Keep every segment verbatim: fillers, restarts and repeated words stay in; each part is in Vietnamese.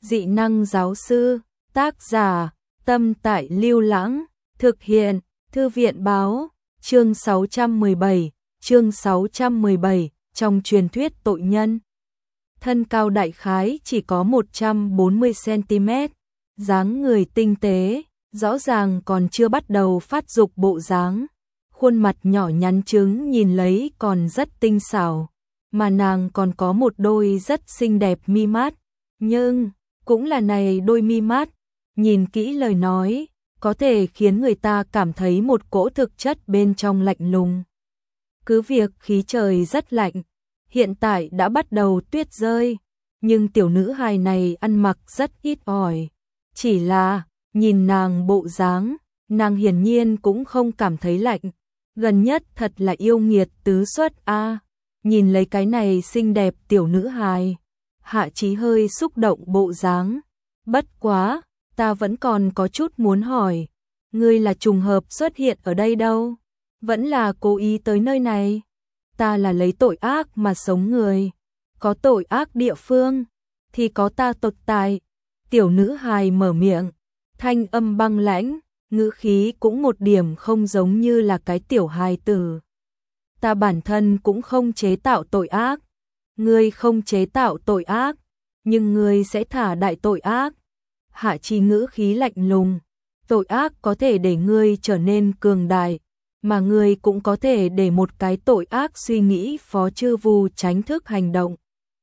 Dị năng giáo sư, tác giả, Tâm Tại Lưu Lãng, thực hiện, Thư viện báo, chương sáu trăm mười bảy, chương sáu trăm mười bảy, trong truyền thuyết tội nhân. Thân cao đại khái chỉ có một trăm bốn mươi xăng-ti-mét, dáng người tinh tế, rõ ràng còn chưa bắt đầu phát dục bộ dáng. Khuôn mặt nhỏ nhắn trứng nhìn lấy còn rất tinh xảo, mà nàng còn có một đôi rất xinh đẹp mi mắt, nhưng cũng là này đôi mi mắt, nhìn kỹ lời nói, có thể khiến người ta cảm thấy một cỗ thực chất bên trong lạnh lùng. Cứ việc khí trời rất lạnh, hiện tại đã bắt đầu tuyết rơi, nhưng tiểu nữ hài này ăn mặc rất ít ỏi, chỉ là nhìn nàng bộ dáng, nàng hiển nhiên cũng không cảm thấy lạnh. Gần nhất thật là yêu nghiệt tứ xuất a. À, nhìn lấy cái này xinh đẹp tiểu nữ hài, Hạ Chí hơi xúc động bộ dáng. Bất quá, ta vẫn còn có chút muốn hỏi, ngươi là trùng hợp xuất hiện ở đây đâu? Vẫn là cố ý tới nơi này? Ta là lấy tội ác mà sống người, có tội ác địa phương thì có ta tồn tại. Tiểu nữ hài mở miệng, thanh âm băng lãnh, ngữ khí cũng một điểm không giống như là cái tiểu hài tử. Ta bản thân cũng không chế tạo tội ác, ngươi không chế tạo tội ác, nhưng ngươi sẽ thả đại tội ác. Hạ Chí ngữ khí lạnh lùng, tội ác có thể để ngươi trở nên cường đại, mà ngươi cũng có thể để một cái tội ác suy nghĩ phó chư vu tránh thức hành động.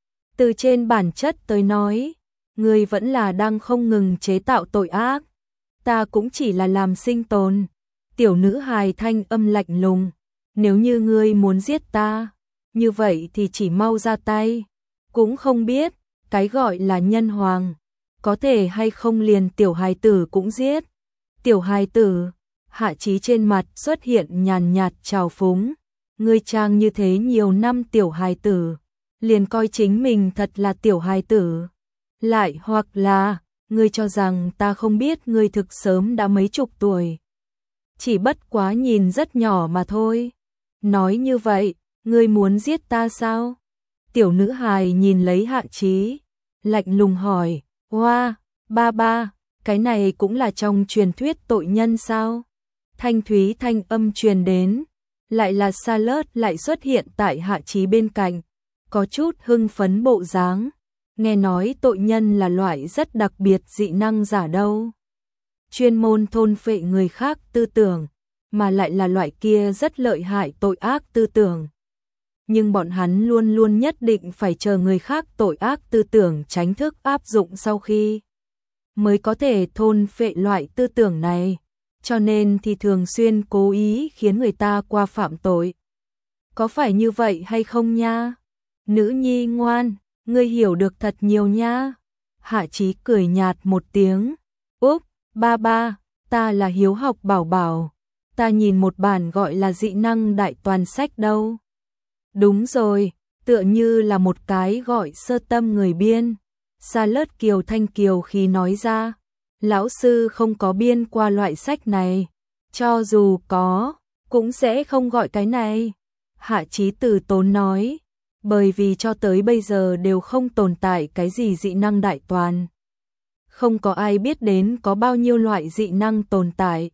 Từ trên bản chất tới nói, ngươi vẫn là đang không ngừng chế tạo tội ác. Ta cũng chỉ là làm sinh tồn. Tiểu nữ hài thanh âm lạnh lùng, nếu như ngươi muốn giết ta, như vậy thì chỉ mau ra tay. Cũng không biết, cái gọi là nhân hoàng, có thể hay không liền tiểu hài tử cũng giết. Tiểu hài tử, Hạ Chí trên mặt xuất hiện nhàn nhạt trào phúng. Ngươi trang như thế nhiều năm tiểu hài tử, liền coi chính mình thật là tiểu hài tử. Lại hoặc là, ngươi cho rằng ta không biết ngươi thực sớm đã mấy chục tuổi. Chỉ bất quá nhìn rất nhỏ mà thôi. Nói như vậy, ngươi muốn giết ta sao? Tiểu nữ hài nhìn lấy Hạ Chí, lạnh lùng hỏi, hoa, ba ba, cái này cũng là trong truyền thuyết tội nhân sao? Thanh thúy thanh âm truyền đến, lại là Charlotte lại xuất hiện tại Hạ Chí bên cạnh, có chút hưng phấn bộ dáng. Nghe nói tội nhân là loại rất đặc biệt dị năng giả đâu. Chuyên môn thôn phệ người khác tư tưởng, mà lại là loại kia rất lợi hại tội ác tư tưởng. Nhưng bọn hắn luôn luôn nhất định phải chờ người khác tội ác tư tưởng tránh thức áp dụng sau khi mới có thể thôn phệ loại tư tưởng này, cho nên thì thường xuyên cố ý khiến người ta qua phạm tội. Có phải như vậy hay không nha? Nữ nhi ngoan, ngươi hiểu được thật nhiều nha. Hạ Chí cười nhạt một tiếng. Úp, ba ba, ta là hiếu học bảo bảo. Ta nhìn một bản gọi là dị năng đại toàn sách đâu. Đúng rồi, tựa như là một cái gọi sơ tâm người biên. Charlotte kiều thanh kiều khi nói ra, lão sư không có biên qua loại sách này. Cho dù có, cũng sẽ không gọi cái này. Hạ Chí từ tốn nói. Bởi vì cho tới bây giờ đều không tồn tại cái gì dị năng đại toàn. Không có ai biết đến có bao nhiêu loại dị năng tồn tại.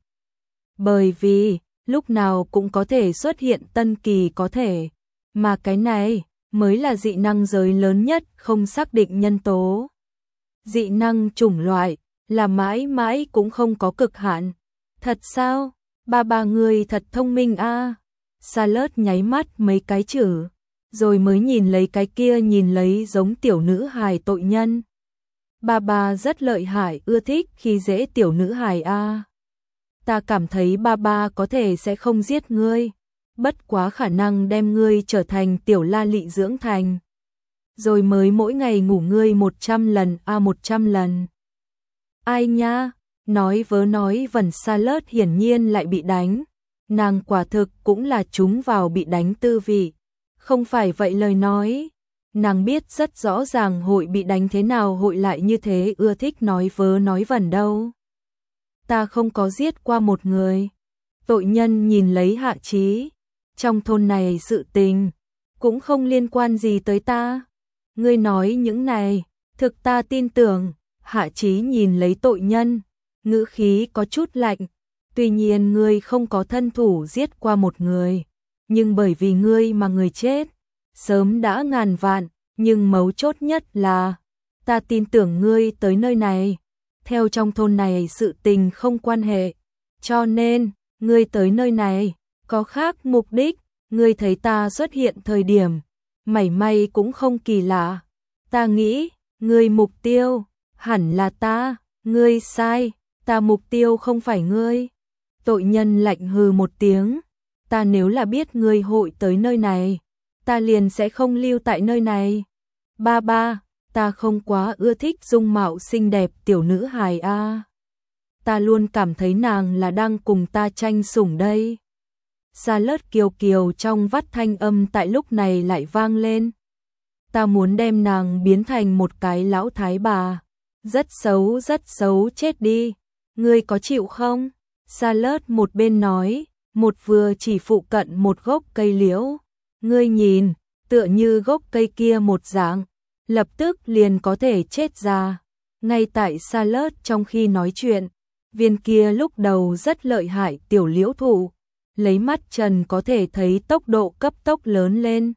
Bởi vì, lúc nào cũng có thể xuất hiện tân kỳ có thể. Mà cái này, mới là dị năng giới lớn nhất không xác định nhân tố. Dị năng chủng loại, là mãi mãi cũng không có cực hạn. Thật sao? Ba ba người thật thông minh a. À. Charlotte nháy mắt mấy cái chữ, rồi mới nhìn lấy cái kia nhìn lấy giống tiểu nữ hài tội nhân. Ba ba rất lợi hại, ưa thích khi dễ tiểu nữ hài a. À. Ta cảm thấy ba ba có thể sẽ không giết ngươi, bất quá khả năng đem ngươi trở thành tiểu la lị dưỡng thành. Rồi mới mỗi ngày ngủ ngươi một trăm lần a à một trăm lần. Ai nha, nói vớ nói vẩn. Charlotte hiển nhiên lại bị đánh. Nàng quả thực cũng là trúng vào bị đánh tư vị. Không phải vậy lời nói, nàng biết rất rõ ràng hội bị đánh thế nào hội lại như thế ưa thích nói vớ nói vẩn đâu. Ta không có giết qua một người. Tội nhân nhìn lấy Hạ Chí, trong thôn này sự tình cũng không liên quan gì tới ta. Ngươi nói những này, thực ta tin tưởng. Hạ Chí nhìn lấy tội nhân, ngữ khí có chút lạnh. Tuy nhiên ngươi không có thân thủ giết qua một người, nhưng bởi vì ngươi mà người chết sớm đã ngàn vạn, nhưng mấu chốt nhất là ta tin tưởng ngươi tới nơi này, theo trong thôn này sự tình không quan hệ, cho nên ngươi tới nơi này có khác mục đích, ngươi thấy ta xuất hiện thời điểm mảy may cũng không kỳ lạ. Ta nghĩ ngươi mục tiêu hẳn là ta, ngươi sai, ta mục tiêu không phải ngươi. Tội nhân lạnh hừ một tiếng, ta nếu là biết ngươi hội tới nơi này, ta liền sẽ không lưu tại nơi này. Ba ba, ta không quá ưa thích dung mạo xinh đẹp tiểu nữ hài a. Ta luôn cảm thấy nàng là đang cùng ta tranh sủng đây. Charlotte kiều kiều trong vắt thanh âm tại lúc này lại vang lên. Ta muốn đem nàng biến thành một cái lão thái bà. Rất xấu, rất xấu, chết đi. Ngươi có chịu không? Charlotte một bên nói, một vừa chỉ phụ cận một gốc cây liễu. Ngươi nhìn, tựa như gốc cây kia một dạng, lập tức liền có thể chết ra. Ngay tại Charlotte trong khi nói chuyện, viên kia lúc đầu rất lợi hại tiểu liễu thụ, lấy mắt trần có thể thấy tốc độ cấp tốc lớn lên.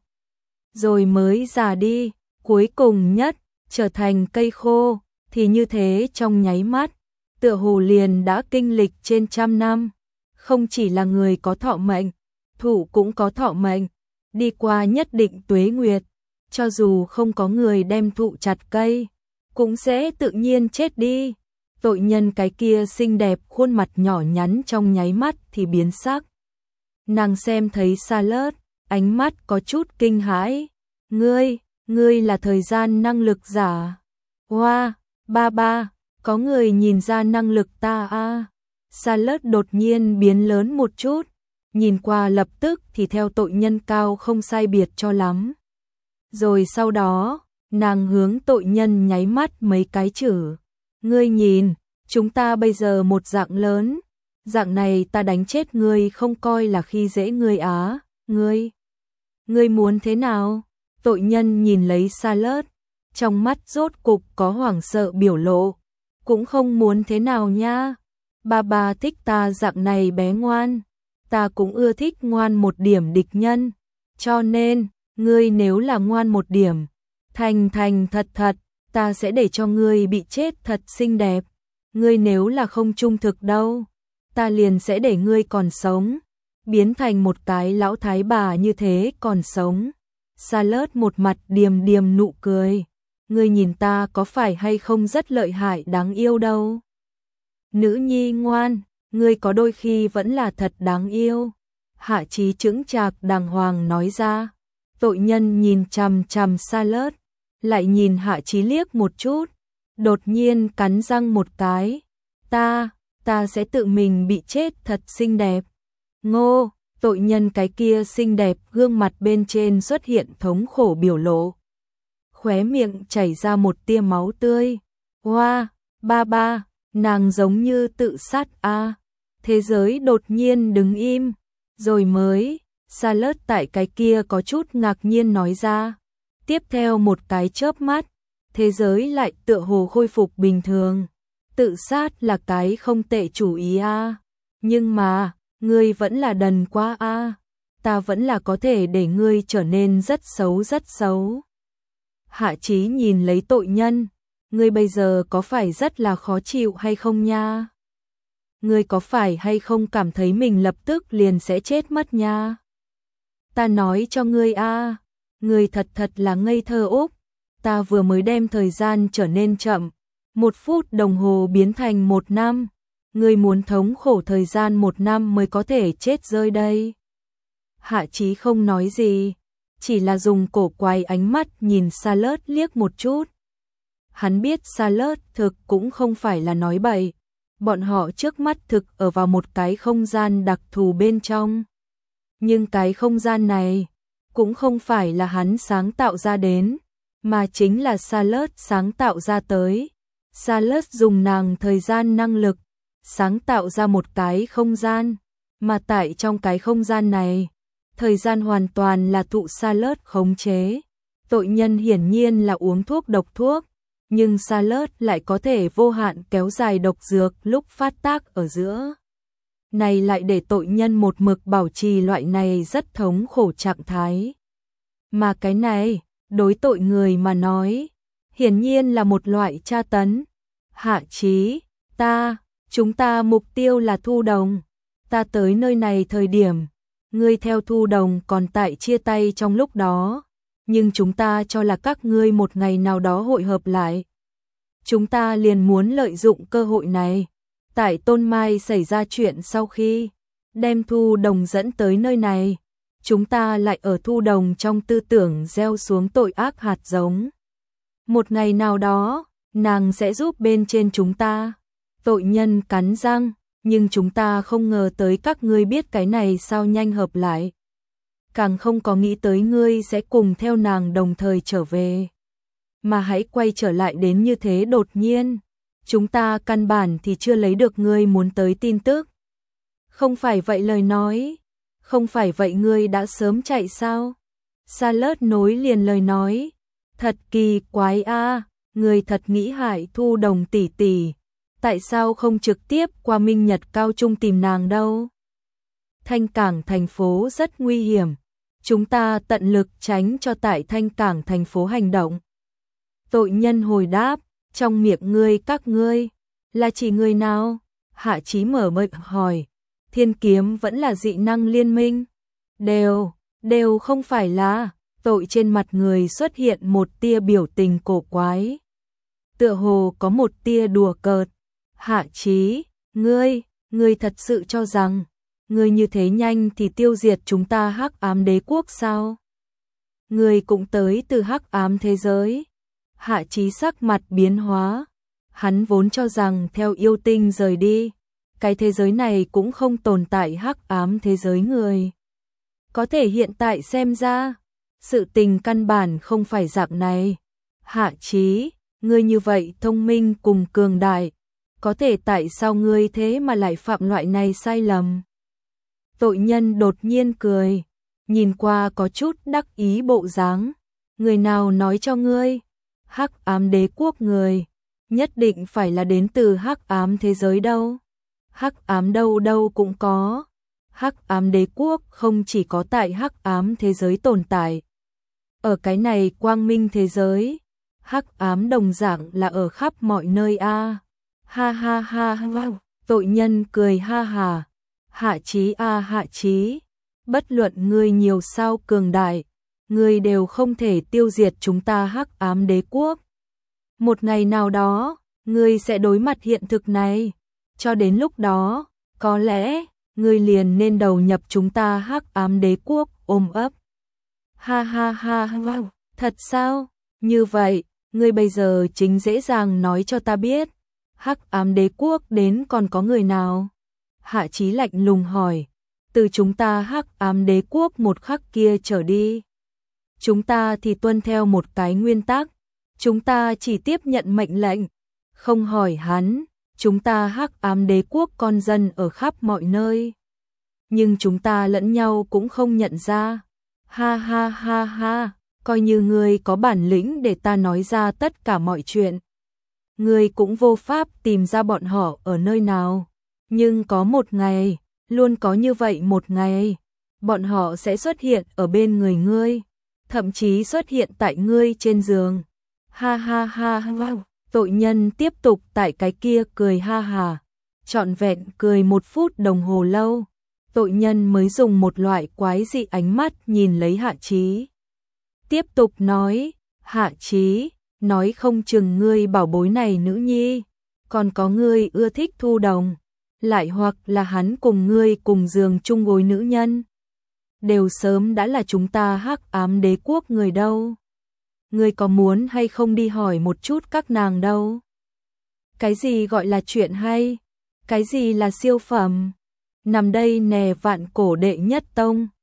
Rồi mới già đi, cuối cùng nhất, trở thành cây khô, thì như thế trong nháy mắt, tựa hồ liền đã kinh lịch trên trăm năm. Không chỉ là người có thọ mệnh, thụ cũng có thọ mệnh, đi qua nhất định tuế nguyệt, cho dù không có người đem thụ chặt cây, cũng sẽ tự nhiên chết đi. Tội nhân cái kia xinh đẹp khuôn mặt nhỏ nhắn trong nháy mắt thì biến sắc. Nàng xem thấy Charlotte, ánh mắt có chút kinh hãi. Ngươi, ngươi là thời gian năng lực giả. Hoa, ba ba, có người nhìn ra năng lực ta a. Charlotte đột nhiên biến lớn một chút, nhìn qua lập tức thì theo tội nhân cao không sai biệt cho lắm. Rồi sau đó, nàng hướng tội nhân nháy mắt mấy cái chữ. Ngươi nhìn, chúng ta bây giờ một dạng lớn, dạng này ta đánh chết ngươi không coi là khi dễ ngươi á, ngươi. Ngươi muốn thế nào? Tội nhân nhìn lấy Charlotte, trong mắt rốt cục có hoảng sợ biểu lộ, cũng không muốn thế nào nha. Ba ba thích ta dạng này bé ngoan, ta cũng ưa thích ngoan một điểm địch nhân, cho nên, ngươi nếu là ngoan một điểm, thành thành thật thật, ta sẽ để cho ngươi bị chết thật xinh đẹp. Ngươi nếu là không trung thực đâu, ta liền sẽ để ngươi còn sống, biến thành một cái lão thái bà như thế còn sống. Charlotte một mặt điềm điềm nụ cười, ngươi nhìn ta có phải hay không rất lợi hại đáng yêu đâu. Nữ nhi ngoan, ngươi có đôi khi vẫn là thật đáng yêu. Hạ Chí chững chạc đàng hoàng nói ra. Tội nhân nhìn chằm chằm Charlotte, lại nhìn Hạ Chí liếc một chút, đột nhiên cắn răng một cái. Ta, ta sẽ tự mình bị chết thật xinh đẹp. Ngô, tội nhân cái kia xinh đẹp gương mặt bên trên xuất hiện thống khổ biểu lộ. Khóe miệng chảy ra một tia máu tươi. Hoa, ba ba, nàng giống như tự sát a. Thế giới đột nhiên đứng im, rồi mới, Charlotte tại cái kia có chút ngạc nhiên nói ra. Tiếp theo một cái chớp mắt, thế giới lại tựa hồ khôi phục bình thường. Tự sát là cái không tệ chủ ý a, nhưng mà, ngươi vẫn là đần quá a, ta vẫn là có thể để ngươi trở nên rất xấu rất xấu. Hạ Chí nhìn lấy tội nhân, ngươi bây giờ có phải rất là khó chịu hay không nha? Ngươi có phải hay không cảm thấy mình lập tức liền sẽ chết mất nha? Ta nói cho ngươi a, ngươi thật thật là ngây thơ úc, ta vừa mới đem thời gian trở nên chậm, một phút đồng hồ biến thành một năm, ngươi muốn thống khổ thời gian một năm mới có thể chết rơi đây. Hạ Chí không nói gì, chỉ là dùng cổ quay ánh mắt nhìn Charlotte liếc một chút. Hắn biết Charlotte thực cũng không phải là nói bậy, bọn họ trước mắt thực ở vào một cái không gian đặc thù bên trong. Nhưng cái không gian này cũng không phải là hắn sáng tạo ra đến, mà chính là Charlotte sáng tạo ra tới. Charlotte dùng nàng thời gian năng lực sáng tạo ra một cái không gian, mà tại trong cái không gian này, thời gian hoàn toàn là thụ Charlotte khống chế. Tội nhân hiển nhiên là uống thuốc độc thuốc, nhưng Charlotte lại có thể vô hạn kéo dài độc dược lúc phát tác ở giữa. Này lại để tội nhân một mực bảo trì loại này rất thống khổ trạng thái. Mà cái này, đối tội người mà nói, hiển nhiên là một loại tra tấn. Hạ Chí, ta, chúng ta mục tiêu là Thu Đồng. Ta tới nơi này thời điểm, ngươi theo Thu Đồng còn tại chia tay trong lúc đó, nhưng chúng ta cho là các ngươi một ngày nào đó hội hợp lại. Chúng ta liền muốn lợi dụng cơ hội này. Tại Tôn Mai xảy ra chuyện sau khi đem Thu Đồng dẫn tới nơi này, chúng ta lại ở Thu Đồng trong tư tưởng gieo xuống tội ác hạt giống. Một ngày nào đó, nàng sẽ giúp bên trên chúng ta. Tội nhân cắn răng, nhưng chúng ta không ngờ tới các ngươi biết cái này sao nhanh hợp lại. Càng không có nghĩ tới ngươi sẽ cùng theo nàng đồng thời trở về. Mà hãy quay trở lại đến như thế đột nhiên. Chúng ta căn bản thì chưa lấy được ngươi muốn tới tin tức. Không phải vậy lời nói. Không phải vậy ngươi đã sớm chạy sao? Charlotte nối liền lời nói. Thật kỳ quái a, ngươi thật nghĩ hại Thu Đồng tỷ tỷ. Tại sao không trực tiếp qua Minh Nhật Cao Trung tìm nàng đâu? Thanh Cảng thành phố rất nguy hiểm. Chúng ta tận lực tránh cho tại Thanh Cảng thành phố hành động. Tội nhân hồi đáp, trong miệng ngươi các ngươi, là chỉ người nào? Hạ Chí mở miệng hỏi, Thiên Kiếm vẫn là dị năng liên minh? Đều, đều không phải là. Tội trên mặt người xuất hiện một tia biểu tình cổ quái. Tựa hồ có một tia đùa cợt. Hạ Chí, ngươi, ngươi thật sự cho rằng, ngươi như thế nhanh thì tiêu diệt chúng ta Hắc Ám Đế quốc sao? Ngươi cũng tới từ Hắc Ám thế giới. Hạ Chí sắc mặt biến hóa. Hắn vốn cho rằng theo yêu tinh rời đi, cái thế giới này cũng không tồn tại Hắc Ám thế giới người. Có thể hiện tại xem ra, sự tình căn bản không phải dạng này. Hạ Chí, ngươi như vậy thông minh cùng cường đại, có thể tại sao ngươi thế mà lại phạm loại này sai lầm? Tội nhân đột nhiên cười, nhìn qua có chút đắc ý bộ dáng. Người nào nói cho ngươi? Hắc Ám Đế quốc người, nhất định phải là đến từ Hắc Ám thế giới đâu? Hắc Ám đâu đâu cũng có. Hắc Ám Đế quốc không chỉ có tại Hắc Ám thế giới tồn tại. Ở cái này quang minh thế giới, Hắc Ám đồng dạng là ở khắp mọi nơi a. À. Ha ha ha wow. Tội nhân cười ha hà. Hạ Chí a à, Hạ Chí, bất luận ngươi nhiều sao cường đại, ngươi đều không thể tiêu diệt chúng ta Hắc Ám Đế quốc. Một ngày nào đó, ngươi sẽ đối mặt hiện thực này. Cho đến lúc đó, có lẽ, ngươi liền nên đầu nhập chúng ta Hắc Ám Đế quốc ôm ấp. Ha ha ha wow. Thật sao? Như vậy, ngươi bây giờ chính dễ dàng nói cho ta biết. Hắc Ám Đế quốc đến còn có người nào? Hạ Chí lạnh lùng hỏi. Từ chúng ta Hắc Ám Đế quốc một khắc kia trở đi, chúng ta thì tuân theo một cái nguyên tắc. Chúng ta chỉ tiếp nhận mệnh lệnh, không hỏi hắn. Chúng ta Hắc Ám Đế quốc con dân ở khắp mọi nơi, nhưng chúng ta lẫn nhau cũng không nhận ra. Ha ha ha ha, coi như ngươi có bản lĩnh để ta nói ra tất cả mọi chuyện, ngươi cũng vô pháp tìm ra bọn họ ở nơi nào. Nhưng có một ngày, luôn có như vậy một ngày, bọn họ sẽ xuất hiện ở bên người ngươi, thậm chí xuất hiện tại ngươi trên giường. Ha ha ha wow. Tội nhân tiếp tục tại cái kia cười ha hà, trọn vẹn cười một phút đồng hồ lâu. Tội nhân mới dùng một loại quái dị ánh mắt nhìn lấy Hạ Chí. Tiếp tục nói, Hạ Chí, nói không chừng ngươi bảo bối này nữ nhi, còn có ngươi ưa thích Thu Đồng, lại hoặc là hắn cùng ngươi cùng giường chung gối nữ nhân, đều sớm đã là chúng ta Hắc Ám Đế quốc người đâu. Ngươi có muốn hay không đi hỏi một chút các nàng đâu? Cái gì gọi là chuyện hay? Cái gì là siêu phẩm? Nằm đây nè vạn cổ đệ nhất tông.